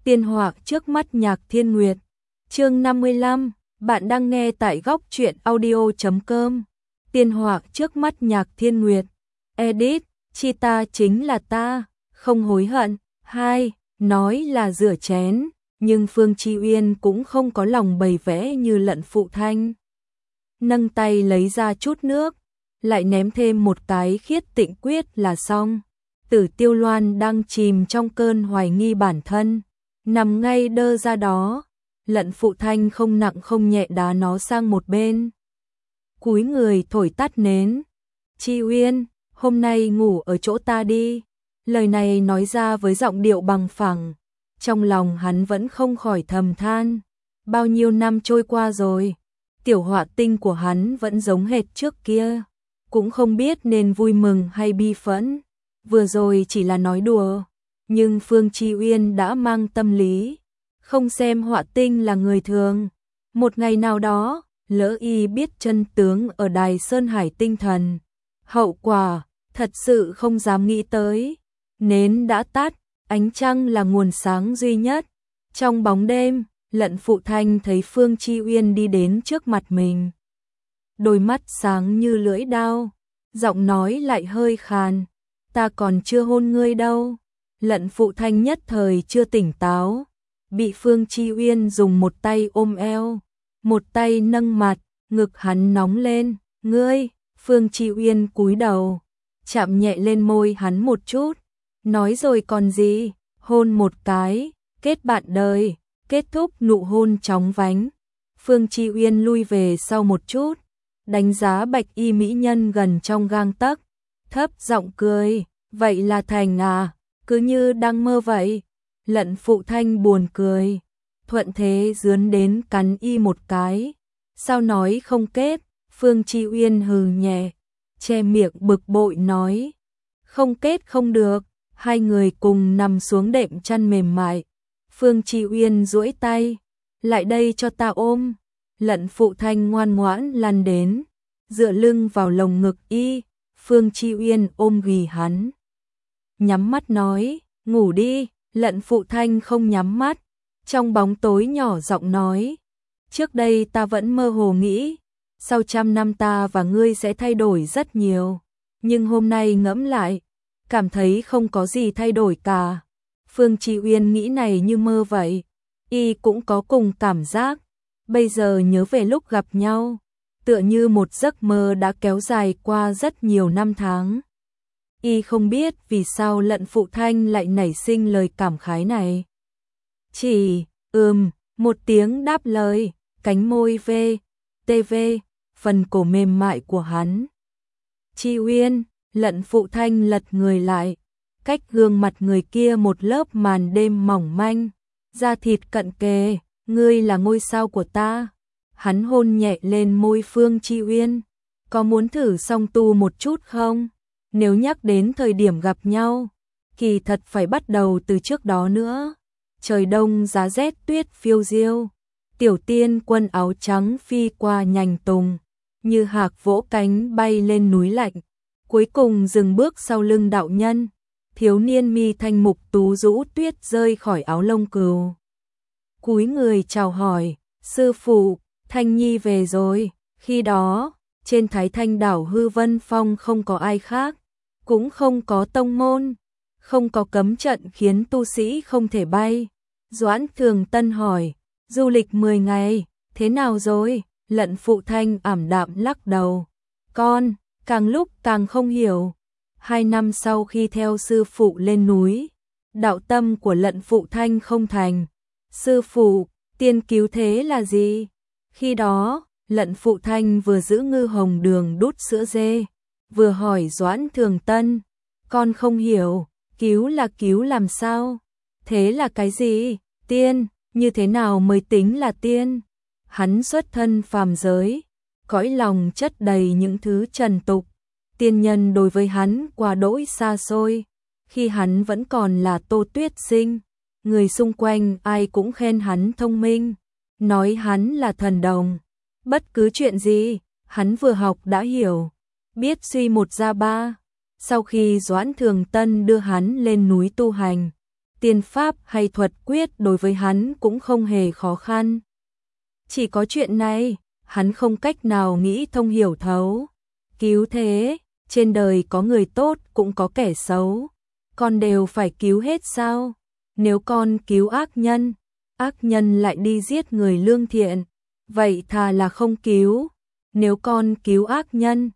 Tiên họa trước mắt Nhạc Thiên Nguyệt. Chương 55, bạn đang nghe tại góc truyện audio.com. Tiên họa trước mắt Nhạc Thiên Nguyệt. Edit, chi ta chính là ta, không hối hận. 2. Nói là rửa chén, nhưng Phương Chi Uyên cũng không có lòng bày vẽ như Lận Phụ Thanh. Nâng tay lấy ra chút nước, lại ném thêm một cái Khiết Tịnh Quyết là xong. Tử Tiêu Loan đang chìm trong cơn hoài nghi bản thân, nằm ngay đơ ra đó. Lận Phụ Thanh không nặng không nhẹ đá nó sang một bên, cúi người thổi tắt nến. Chi Uyên, hôm nay ngủ ở chỗ ta đi. Lời này nói ra với giọng điệu bằng phẳng, trong lòng hắn vẫn không khỏi thầm than. Bao nhiêu năm trôi qua rồi, tiểu họa tinh của hắn vẫn giống hệt trước kia, cũng không biết nên vui mừng hay bi phẫn. Vừa rồi chỉ là nói đùa, nhưng Phương Chi Uyên đã mang tâm lý, không xem họa tinh là người thường. Một ngày nào đó, lỡ y biết chân tướng ở Đài Sơn Hải tinh thần, hậu quả thật sự không dám nghĩ tới. Nến đã tắt, ánh trăng là nguồn sáng duy nhất. Trong bóng đêm, Lận Phụ Thanh thấy Phương Chi Uyên đi đến trước mặt mình. Đôi mắt sáng như lưỡi dao, giọng nói lại hơi khàn. Ta còn chưa hôn ngươi đâu. Lận Phụ Thanh nhất thời chưa tỉnh táo, bị Phương Chi Uyên dùng một tay ôm eo, một tay nâng mặt, ngực hắn nóng lên. Ngươi, Phương Chi Uyên cúi đầu, chạm nhẹ lên môi hắn một chút, nói rồi còn gì, hôn một cái, kết bạn đời, kết thúc nụ hôn chóng vánh. Phương Chi Uyên lui về sau một chút, đánh giá bạch y mỹ nhân gần trong gang tấc, thấp giọng cười, vậy là thành à, cứ như đang mơ vậy. Lận Phụ Thanh buồn cười, thuận thế dướn đến cắn y một cái. Sao nói không kết? Phương Chi Uyên hừ nhẹ, che miệng bực bội nói, không kết không được. Hai người cùng nằm xuống đệm chăn mềm mại. Phương Chi Uyên duỗi tay, lại đây cho ta ôm. Lận Phụ Thanh ngoan ngoãn lăn đến, dựa lưng vào lồng ngực y. Phương Chi Uyên ôm ghì hắn, nhắm mắt nói, ngủ đi. Lận Phụ Thanh không nhắm mắt, trong bóng tối nhỏ giọng nói, trước đây ta vẫn mơ hồ nghĩ, sau 100 năm ta và ngươi sẽ thay đổi rất nhiều, nhưng hôm nay ngẫm lại, cảm thấy không có gì thay đổi cả. Phương Chi Uyên nghĩ này như mơ vậy, y cũng có cùng cảm giác, bây giờ nhớ về lúc gặp nhau, tựa như một giấc mơ đã kéo dài qua rất nhiều năm tháng. Y không biết vì sao Lận Phụ Thanh lại nảy sinh lời cảm khái này. Chỉ, một tiếng đáp lời, cánh môi TV, phần cổ mềm mại của hắn. Chi Uyên, Lận Phụ Thanh lật người lại, cách gương mặt người kia một lớp màn đêm mỏng manh, da thịt cận kề, ngươi là ngôi sao của ta. Hắn hôn nhẹ lên môi Phương Chi Uyên, có muốn thử song tu một chút không? Nếu nhắc đến thời điểm gặp nhau, kỳ thật phải bắt đầu từ trước đó nữa. Trời đông giá rét tuyết phiêu diêu, tiểu tiên quân áo trắng phi qua nhành tùng, như hạc vỗ cánh bay lên núi lạnh, cuối cùng dừng bước sau lưng đạo nhân. Thiếu niên mi thanh mục tú rũ tuyết rơi khỏi áo lông cừu, cúi người chào hỏi, sư phụ, Thanh Nhi về rồi. Khi đó, trên Thái Thanh đảo Hư Vân Phong không có ai khác, cũng không có tông môn, không có cấm trận khiến tu sĩ không thể bay. Doãn Thường Tân hỏi, du lịch 10 ngày, thế nào rồi? Lận Phụ Thanh ảm đạm lắc đầu, con, càng lúc càng không hiểu. 2 năm sau khi theo sư phụ lên núi, đạo tâm của Lận Phụ Thanh không thành. Sư phụ, tiên cứu thế là gì? Khi đó, Lận Phụ Thanh vừa giữ ngư hồng đường đút sữa dê, vừa hỏi Doãn Thường Tân, con không hiểu, cứu là cứu làm sao? Thế là cái gì? Tiên, như thế nào mới tính là tiên? Hắn xuất thân phàm giới, cõi lòng chất đầy những thứ trần tục, tiên nhân đối với hắn quá đỗi xa xôi. Khi hắn vẫn còn là Tô Tuyết Sinh, người xung quanh ai cũng khen hắn thông minh, nói hắn là thần đồng. Bất cứ chuyện gì, hắn vừa học đã hiểu, biết suy một ra ba. Sau khi Doãn Thường Tân đưa hắn lên núi tu hành, tiên pháp hay thuật quyết đối với hắn cũng không hề khó khăn. Chỉ có chuyện này, hắn không cách nào nghĩ thông hiểu thấu. Cứu thế, trên đời có người tốt cũng có kẻ xấu. Con đều phải cứu hết sao? Nếu con cứu ác nhân lại đi giết người lương thiện, vậy thà là không cứu. Nếu con cứu ác nhân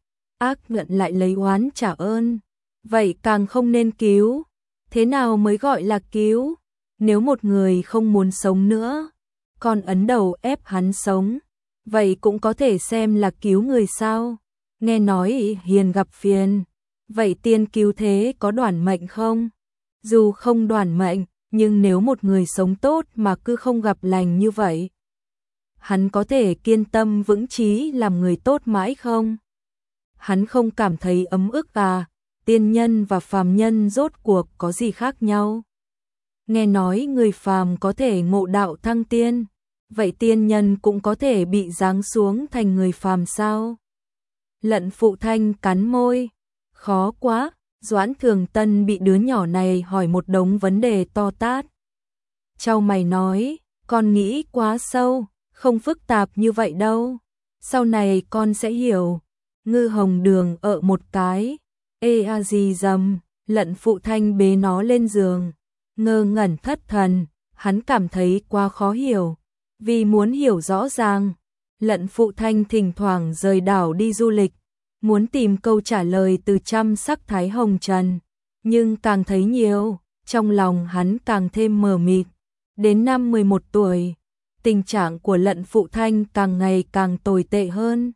lại lấy oán trả ơn, vậy càng không nên cứu. Thế nào mới gọi là cứu? Nếu một người không muốn sống nữa, con ấn đầu ép hắn sống, vậy cũng có thể xem là cứu người sao? Nghe nói hiền gặp phiền, vậy tiên cứu thế có đoản mệnh không? Dù không đoản mệnh, nhưng nếu một người sống tốt mà cứ không gặp lành như vậy, hắn có thể kiên tâm vững chí làm người tốt mãi không? Hắn không cảm thấy ấm ức à? Tiên nhân và phàm nhân rốt cuộc có gì khác nhau? Nghe nói người phàm có thể ngộ đạo thăng tiên, vậy tiên nhân cũng có thể bị giáng xuống thành người phàm sao? Lận Phụ Thanh cắn môi, khó quá. Doãn Thường Tân bị đứa nhỏ này hỏi một đống vấn đề to tát. Chau mày nói, con nghĩ quá sâu, không phức tạp như vậy đâu. Sau này con sẽ hiểu. Ngư Hồng Đường ở một cái. Ê a gì dầm, Lận Phụ Thanh bế nó lên giường. Ngơ ngẩn thất thần, hắn cảm thấy quá khó hiểu. Vì muốn hiểu rõ ràng, Lận Phụ Thanh thỉnh thoảng rời đảo đi du lịch, muốn tìm câu trả lời từ trăm sắc thái hồng trần, nhưng càng thấy nhiều, trong lòng hắn càng thêm mờ mịt. Đến năm 11 tuổi, tình trạng của Lận Phụ Thanh càng ngày càng tồi tệ hơn.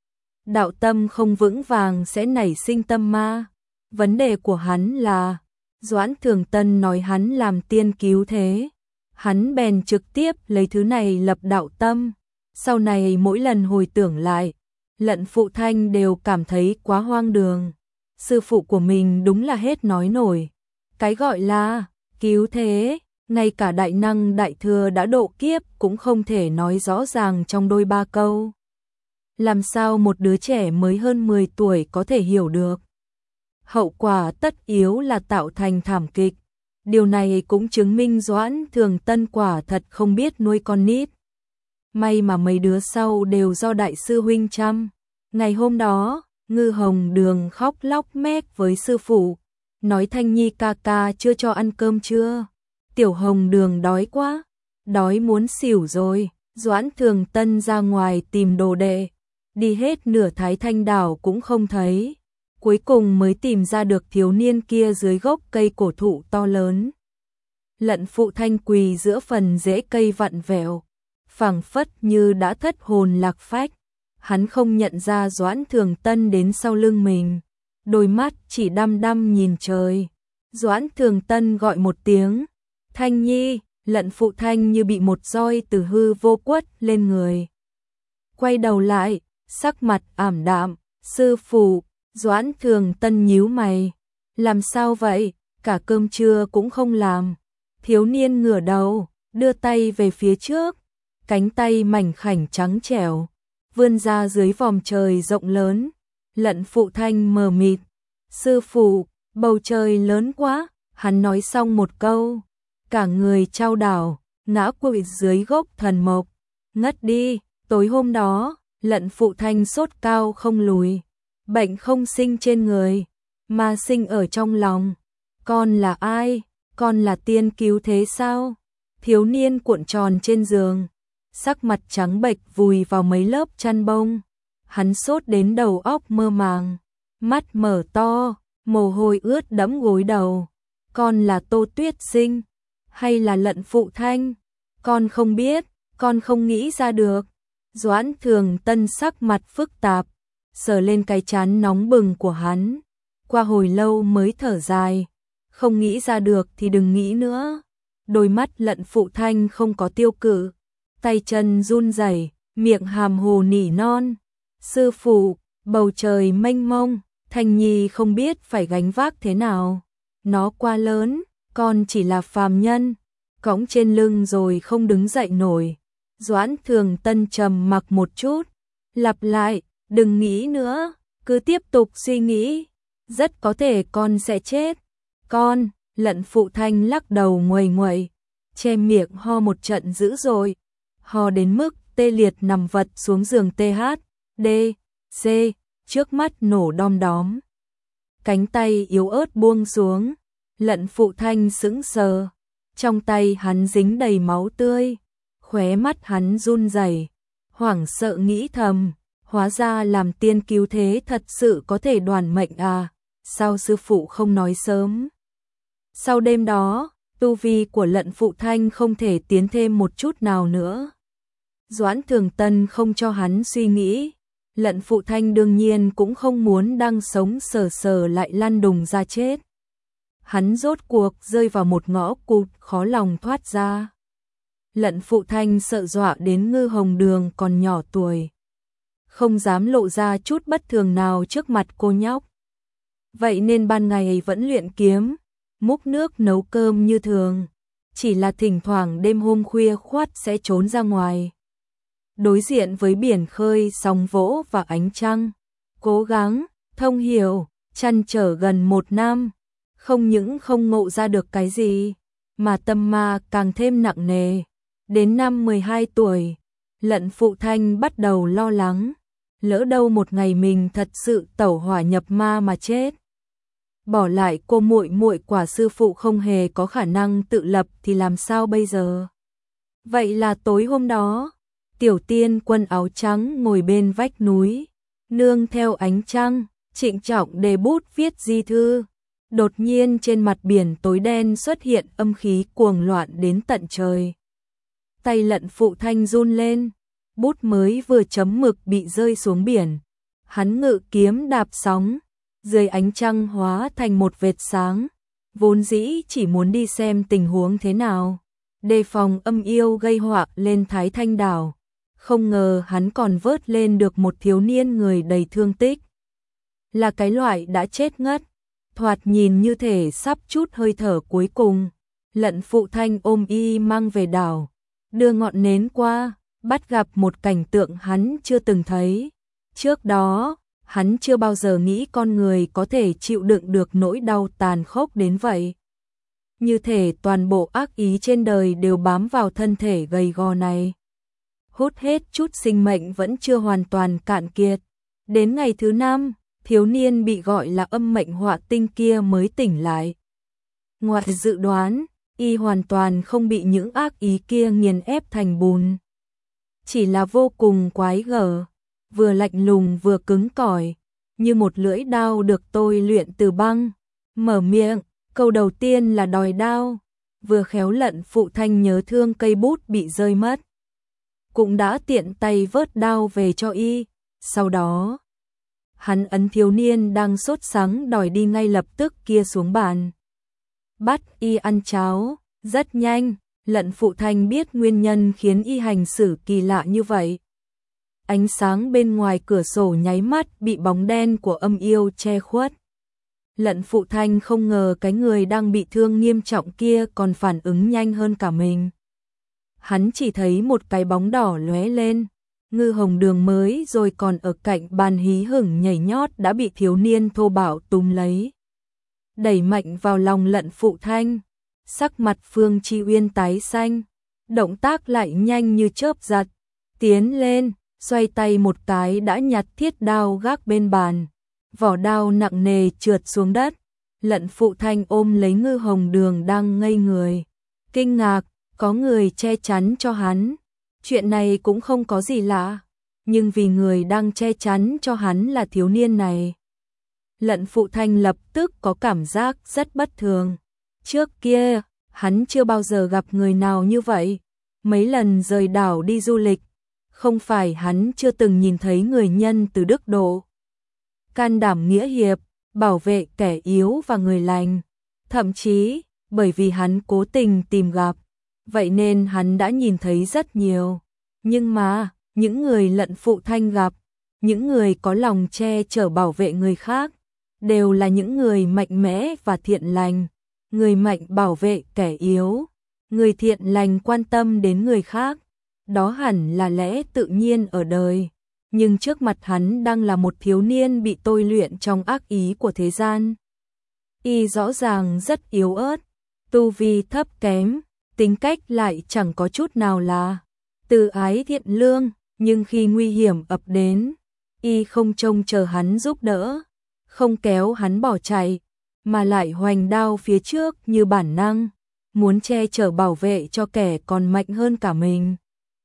Đạo tâm không vững vàng sẽ nảy sinh tâm ma. Vấn đề của hắn là, Doãn Thường Tân nói hắn làm tiên cứu thế, hắn bèn trực tiếp lấy thứ này lập đạo tâm. Sau này mỗi lần hồi tưởng lại, Lận Phụ Thanh đều cảm thấy quá hoang đường. Sư phụ của mình đúng là hết nói nổi. Cái gọi là cứu thế, ngay cả đại năng đại thừa đã độ kiếp cũng không thể nói rõ ràng trong đôi ba câu. Làm sao một đứa trẻ mới hơn 10 tuổi có thể hiểu được? Hậu quả tất yếu là tạo thành thảm kịch. Điều này cũng chứng minh Doãn Thường Tân quả thật không biết nuôi con nít. May mà mấy đứa sau đều do đại sư huynh chăm. Ngày hôm đó, Ngư Hồng Đường khóc lóc mét với sư phụ, nói Thanh Nhi ca ca chưa cho ăn cơm chưa? Tiểu Hồng Đường đói quá, đói muốn xỉu rồi. Doãn Thường Tân ra ngoài tìm đồ đệ, đi hết nửa Thái Thanh đảo cũng không thấy. Cuối cùng mới tìm ra được thiếu niên kia dưới gốc cây cổ thụ to lớn. Lận Phụ Thanh quỳ giữa phần rễ cây vặn vẹo, phảng phất như đã thất hồn lạc phách. Hắn không nhận ra Doãn Thường Tân đến sau lưng mình, đôi mắt chỉ đăm đăm nhìn trời. Doãn Thường Tân gọi một tiếng, Thanh Nhi. Lận Phụ Thanh như bị một roi từ hư vô quất lên người. Quay đầu lại, sắc mặt ảm đạm, sư phụ. Doãn Thường Tân nhíu mày, làm sao vậy, cả cơm trưa cũng không làm. Thiếu niên ngửa đầu, đưa tay về phía trước, cánh tay mảnh khảnh trắng trẻo, vươn ra dưới vòm trời rộng lớn. Lận Phụ Thanh mờ mịt, sư phụ, bầu trời lớn quá. Hắn nói xong một câu, cả người chao đảo, ngã quỵ dưới gốc thần mộc, ngất đi. Tối hôm đó, Lận Phụ Thanh sốt cao không lùi. Bệnh không sinh trên người, mà sinh ở trong lòng. Con là ai? Con là tiên cứu thế sao? Thiếu niên cuộn tròn trên giường, sắc mặt trắng bệch vùi vào mấy lớp chăn bông. Hắn sốt đến đầu óc mơ màng, mắt mở to, mồ hôi ướt đẫm gối đầu. Con là Tô Tuyết Sinh, hay là Lận Phụ Thanh? Con không biết, con không nghĩ ra được. Doãn Thường Tân sắc mặt phức tạp, sờ lên cái trán nóng bừng của hắn. Qua hồi lâu mới thở dài, không nghĩ ra được thì đừng nghĩ nữa. Đôi mắt Lận Phụ Thanh không có tiêu cự, tay chân run rẩy, miệng hàm hồ nỉ non. Sư phụ, bầu trời mênh mông, Thanh Nhi không biết phải gánh vác thế nào. Nó quá lớn, con chỉ là phàm nhân, cõng trên lưng rồi không đứng dậy nổi. Doãn Thường Tân trầm mặc một chút, lặp lại, đừng nghĩ nữa, cứ tiếp tục suy nghĩ, rất có thể con sẽ chết. Con, Lận Phụ Thanh lắc đầu nguầy nguậy, che miệng ho một trận dữ dội, ho đến mức tê liệt nằm vật xuống giường THD, C, trước mắt nổ đom đóm. Cánh tay yếu ớt buông xuống, Lận Phụ Thanh sững sờ, trong tay hắn dính đầy máu tươi, khóe mắt hắn run rẩy, hoảng sợ nghĩ thầm, hóa ra làm tiên cứu thế thật sự có thể đoản mệnh à, sao sư phụ không nói sớm. Sau đêm đó, tu vi của Lận Phụ Thanh không thể tiến thêm một chút nào nữa. Doãn Thường Tân không cho hắn suy nghĩ, Lận Phụ Thanh đương nhiên cũng không muốn đang sống sờ sờ lại lăn đùng ra chết. Hắn rốt cuộc rơi vào một ngõ cụt khó lòng thoát ra. Lận Phụ Thanh sợ dọa đến Ngư Hồng Đường còn nhỏ tuổi, không dám lộ ra chút bất thường nào trước mặt cô nhóc. Vậy nên ban ngày vẫn luyện kiếm, múc nước nấu cơm như thường, chỉ là thỉnh thoảng đêm hôm khuya khoắt sẽ trốn ra ngoài. Đối diện với biển khơi sóng vỗ và ánh trăng, cố gắng, thông hiểu, trăn trở gần 1 năm, không những không ngộ ra được cái gì, mà tâm ma càng thêm nặng nề. Đến năm 12 tuổi, Lận Phụ Thanh bắt đầu lo lắng, lỡ đâu một ngày mình thật sự tẩu hỏa nhập ma mà chết. Bỏ lại cô muội muội quả sư phụ không hề có khả năng tự lập thì làm sao bây giờ? Vậy là tối hôm đó, Tiểu Tiên Quân áo trắng ngồi bên vách núi, nương theo ánh trăng, trịnh trọng đề bút viết di thư. Đột nhiên trên mặt biển tối đen xuất hiện âm khí cuồng loạn đến tận trời. Tay Lận Phụ Thanh run lên, bút mới vừa chấm mực bị rơi xuống biển. Hắn ngự kiếm đạp sóng, dưới ánh trăng hóa thành một vệt sáng, vốn dĩ chỉ muốn đi xem tình huống thế nào, đề phòng âm yêu gây họa lên Thái Thanh đảo. Không ngờ hắn còn vớt lên được một thiếu niên người đầy thương tích. Là cái loại đã chết ngất, thoạt nhìn như thể sắp chút hơi thở cuối cùng. Lận Phụ Thanh ôm y mang về đảo, đưa ngọn nến qua, bắt gặp một cảnh tượng hắn chưa từng thấy. Trước đó, hắn chưa bao giờ nghĩ con người có thể chịu đựng được nỗi đau tàn khốc đến vậy. Như thể toàn bộ ác ý trên đời đều bám vào thân thể gầy gò này. Hút hết chút sinh mệnh vẫn chưa hoàn toàn cạn kiệt. Đến ngày thứ 5, thiếu niên bị gọi là âm mệnh họa tinh kia mới tỉnh lại. Ngoài dự đoán, y hoàn toàn không bị những ác ý kia nghiền ép thành bùn. Chỉ là vô cùng quái gở, vừa lạnh lùng vừa cứng cỏi, như một lưỡi đao được tôi luyện từ băng. Mở miệng, câu đầu tiên là đòi đao, vừa khéo Lận Phụ Thanh nhớ thương cây bút bị rơi mất, cũng đã tiện tay vớt đao về cho y. Sau đó, hắn ấn thiếu niên đang sốt sắng đòi đi ngay lập tức kia xuống bàn, bắt y ăn cháo. Rất nhanh, Lận Phụ Thanh biết nguyên nhân khiến y hành xử kỳ lạ như vậy. Ánh sáng bên ngoài cửa sổ nháy mắt bị bóng đen của âm yêu che khuất. Lận Phụ Thanh không ngờ cái người đang bị thương nghiêm trọng kia còn phản ứng nhanh hơn cả mình. Hắn chỉ thấy một cái bóng đỏ lóe lên, Ngư Hồng Đường mới rồi còn ở cạnh bàn hí hửng nhảy nhót đã bị thiếu niên thô bạo túm lấy, đẩy mạnh vào lòng Lận Phụ Thanh. Sắc mặt Phương Chi Uyên tái xanh, động tác lại nhanh như chớp giật, tiến lên, xoay tay một cái đã nhặt thiết đao gác bên bàn, vỏ đao nặng nề trượt xuống đất. Lận Phụ Thanh ôm lấy Ngư Hồng Đường đang ngây người, kinh ngạc, có người che chắn cho hắn. Chuyện này cũng không có gì lạ, nhưng vì người đang che chắn cho hắn là thiếu niên này, Lận Phụ Thanh lập tức có cảm giác rất bất thường. Trước kia, hắn chưa bao giờ gặp người nào như vậy. Mấy lần rời đảo đi du lịch, không phải hắn chưa từng nhìn thấy người nhân từ đức độ, can đảm nghĩa hiệp, bảo vệ kẻ yếu và người lành. Thậm chí, bởi vì hắn cố tình tìm gặp, vậy nên hắn đã nhìn thấy rất nhiều. Nhưng mà, những người Lận Phụ Thanh gặp, những người có lòng che chở bảo vệ người khác, đều là những người mạnh mẽ và thiện lành. Người mạnh bảo vệ kẻ yếu, người thiện lành quan tâm đến người khác, đó hẳn là lẽ tự nhiên ở đời. Nhưng trước mặt hắn đang là một thiếu niên bị tôi luyện trong ác ý của thế gian. Y rõ ràng rất yếu ớt, tu vi thấp kém, tính cách lại chẳng có chút nào là từ ái thiện lương, nhưng khi nguy hiểm ập đến, Y không trông chờ hắn giúp đỡ, không kéo hắn bỏ chạy, mà lại hoành đao phía trước như bản năng, muốn che chở bảo vệ cho kẻ còn mạnh hơn cả mình.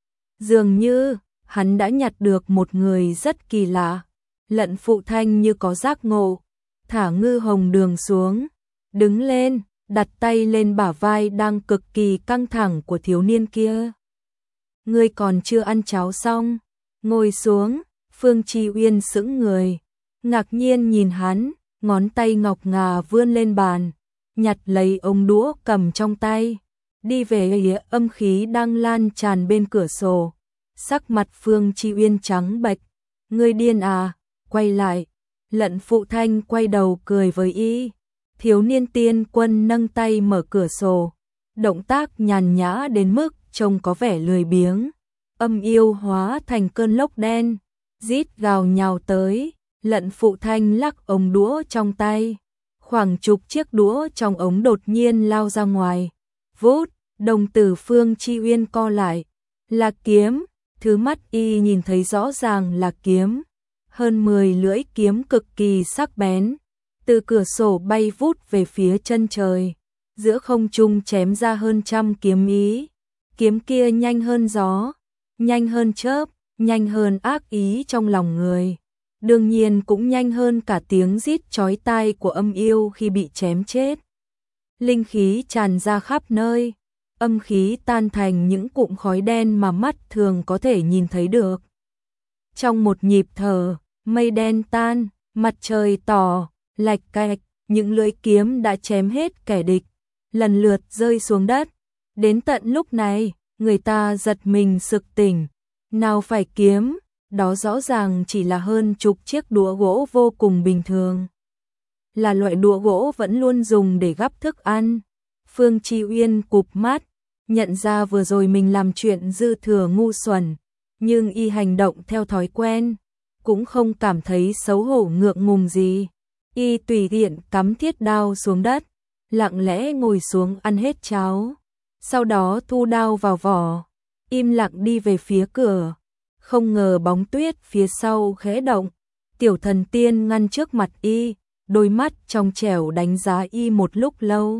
Dường như, hắn đã nhặt được một người rất kỳ lạ. Lận Phụ Thanh như có giác ngộ, thả Ngư Hồng Đường xuống, đứng lên, đặt tay lên bả vai đang cực kỳ căng thẳng của thiếu niên kia. Ngươi còn chưa ăn cháo xong, ngồi xuống. Phương Chi Uyên sững người, ngạc nhiên nhìn hắn, ngón tay ngọc ngà vươn lên bàn, nhặt lấy ống đũa cầm trong tay, đi về phía âm khí đang lan tràn bên cửa sổ. Sắc mặt Phương Chi Uyên trắng bệch, ngươi điên à, quay lại. Lận Phụ Thanh quay đầu cười với Y. Thiếu niên tiên quân nâng tay mở cửa sổ, động tác nhàn nhã đến mức trông có vẻ lười biếng. Âm yêu hóa thành cơn lốc đen, rít gào nhào tới. Lận Phụ Thanh lắc ống đũa trong tay, khoảng chục chiếc đũa trong ống đột nhiên lao ra ngoài. Vút, đồng tử Phương Chi Uyên co lại, là kiếm. Thứ mắt Y nhìn thấy rõ ràng là kiếm, hơn 10 lưỡi kiếm cực kỳ sắc bén, từ cửa sổ bay vút về phía chân trời, giữa không trung chém ra hơn trăm kiếm ý. Kiếm kia nhanh hơn gió, nhanh hơn chớp, nhanh hơn ác ý trong lòng người, đương nhiên cũng nhanh hơn cả tiếng rít chói tai của âm yêu khi bị chém chết. Linh khí tràn ra khắp nơi, âm khí tan thành những cụm khói đen mà mắt thường có thể nhìn thấy được. Trong một nhịp thở, mây đen tan, mặt trời tỏ, lạch cạch, những lưỡi kiếm đã chém hết kẻ địch, lần lượt rơi xuống đất. Đến tận lúc này, người ta giật mình sực tỉnh. Nào phải kiếm, đó rõ ràng chỉ là hơn chục chiếc đũa gỗ vô cùng bình thường. Là loại đũa gỗ vẫn luôn dùng để gắp thức ăn. Phương Chi Uyên cụp mắt, nhận ra vừa rồi mình làm chuyện dư thừa ngu xuẩn, nhưng Y hành động theo thói quen, cũng không cảm thấy xấu hổ ngượng ngùng gì. Y tùy tiện cắm thiết đao xuống đất, lặng lẽ ngồi xuống ăn hết cháo, sau đó thu đao vào vỏ, im lặng đi về phía cửa. Không ngờ bóng tuyết phía sau khẽ động, tiểu thần tiên ngăn trước mặt Y, đôi mắt trong trẻo đánh giá Y một lúc lâu.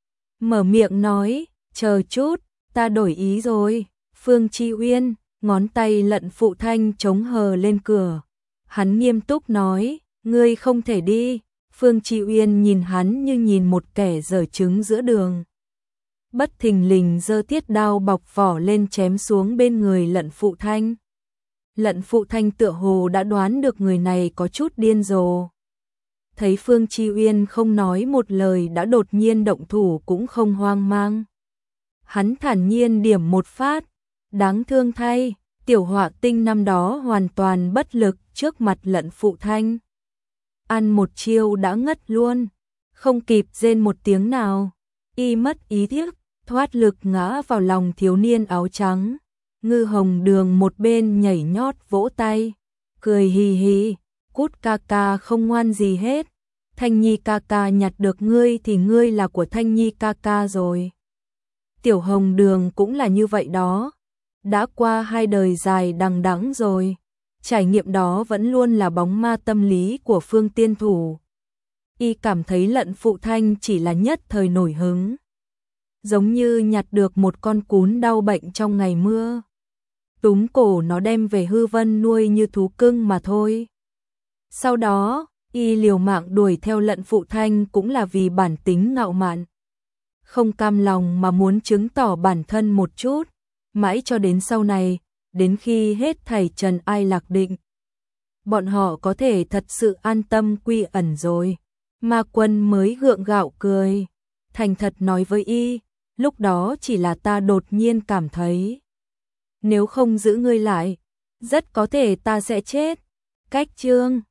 Mở miệng nói, chờ chút, ta đổi ý rồi. Phương Chi Uyên, ngón tay Lận Phụ Thanh chống hờ lên cửa. Hắn nghiêm túc nói, ngươi không thể đi. Phương Chi Uyên nhìn hắn như nhìn một kẻ dở trứng giữa đường. Bất thình lình giơ thiết đao bọc vỏ lên chém xuống bên người Lận Phụ Thanh. Lận Phụ Thanh tựa hồ đã đoán được người này có chút điên rồ. Thấy Phương Chi Uyên không nói một lời đã đột nhiên động thủ cũng không hoang mang. Hắn thản nhiên điểm một phát, đáng thương thay, tiểu họa tinh năm đó hoàn toàn bất lực trước mặt Lận Phụ Thanh. Ăn một chiêu đã ngất luôn, không kịp rên một tiếng nào, Y mất ý thức, thoát lực ngã vào lòng thiếu niên áo trắng. Ngư Hồng Đường một bên nhảy nhót vỗ tay, cười hì hì, Cút ca ca không ngoan gì hết. Thanh Nhi ca ca nhặt được ngươi thì ngươi là của Thanh Nhi ca ca rồi. Tiểu Hồng Đường cũng là như vậy đó. Đã qua 2 đời dài đằng đẵng rồi. Trải nghiệm đó vẫn luôn là bóng ma tâm lý của Phương Tiên Thủ. Y cảm thấy Lận Phụ Thanh chỉ là nhất thời nổi hứng. Giống như nhặt được một con cún đau bệnh trong ngày mưa. Túm cổ nó đem về hư vân nuôi như thú cưng mà thôi. Sau đó, Y liều mạng đuổi theo Lận Phụ Thanh cũng là vì bản tính ngạo mạn. Không cam lòng mà muốn chứng tỏ bản thân một chút, mãi cho đến sau này, đến khi hết thảy trần ai lạc định. Bọn họ có thể thật sự an tâm quy ẩn rồi. Ma Quân mới gượng gạo cười, thành thật nói với Y, lúc đó chỉ là ta đột nhiên cảm thấy. Nếu không giữ ngươi lại, rất có thể ta sẽ chết. Cách chương